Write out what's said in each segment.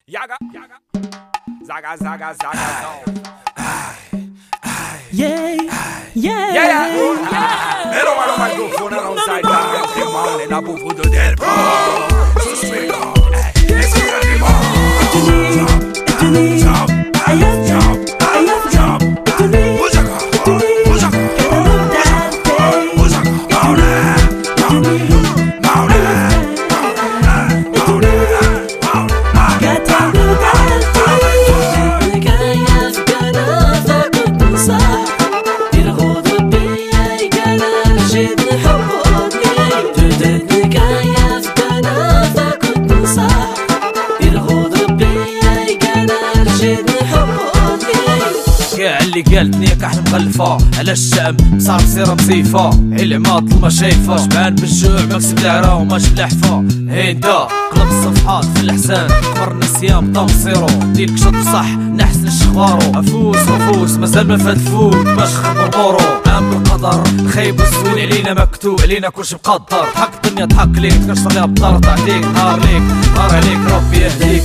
Yaga, Zaga, Zaga, Zaga, yeah. Pero malo microphone alongside that. Come on, and I put food to dead. So straight on. Let's get it اللي قالتني كحل مغلفة على الشام صار سيرة مصيفة علمات ما شايفة شبعان بالجوع مكسب العرا وماش بلحفة هيدا قلب الصفحات في الحسان كبر النسيان بطا مصيرو ديلك شط صح نحسن الشخوارو افوس مازال ما فات فوت باش خبر مورو عام بالقدر الخيب والزوين علينا مكتوب علينا كلشي مقدر ضحك الدنيا ضحك ليك تكسر ليها بالدار تعطيك نهار ليك نهار عليك ربي يهديك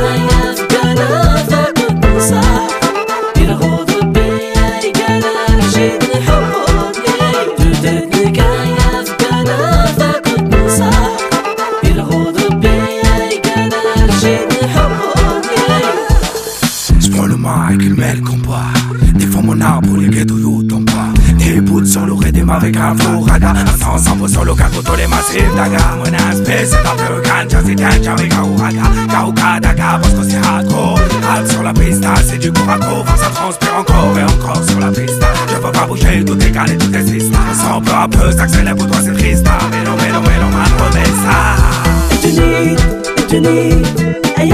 Il met le combat. Défends mon arbre pour les ghettos you tombent pas. Des bouts sur le rythme avec un flow raga. À 100 sur le caco tous les massifs daga. Mon espèce c'est un peu ganja, c'est danger avec un raga. Kauka daga parce que c'est hardcore. Hard sur la pista, c'est du corps à corps. Ça transpire encore et encore sur la pista. Je peux pas bouger, tout est calé, tout est triste. Sans peu à peu, s'accélère pour toi c'est triste. Mélo, man, remets ça. Et tu need, I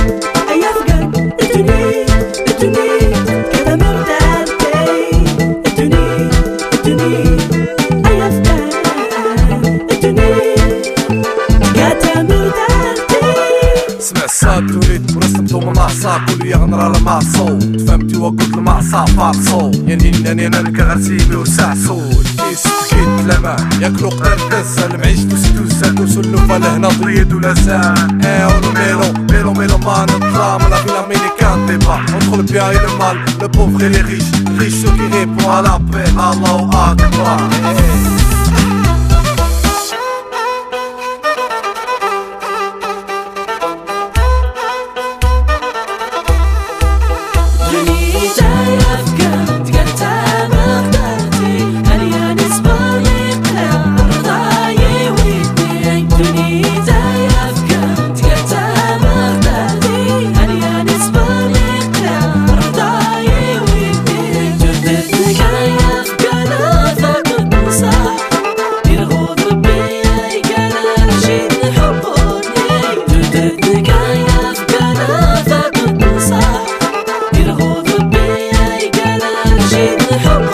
سمع الصاد توليد ورسمتو من اعصاب كل يغنر على معصو تفهمتي وقلت المعصا فارصو يعني انني انا كغرسيبي وسعسو كيس كيت لما ياكلو قردس المعيش توسا توسلوفا لهنا ضريد ولا ساعة ميلو ما نطلع من la ville américaine débat entre le bien et le mal le pauvre et les riches ceux qui répondent à l'appel Allahu Akbar. help